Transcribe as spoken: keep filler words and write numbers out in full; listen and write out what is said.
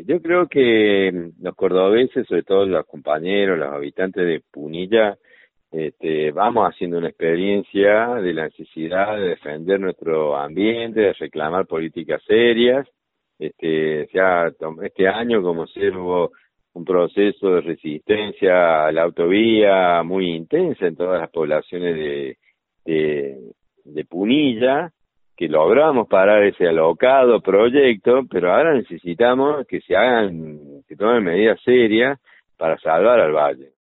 Yo creo que los cordobeses, sobre todo los compañeros, los habitantes de Punilla, este, vamos haciendo una experiencia de la necesidad de defender nuestro ambiente, de reclamar políticas serias. Este, ya tom- este año, como se hubo un proceso de resistencia a la autovía muy intensa en todas las poblaciones de, de, de Punilla, que logramos parar ese alocado proyecto, pero ahora necesitamos que se hagan, que tomen medidas serias para salvar al valle.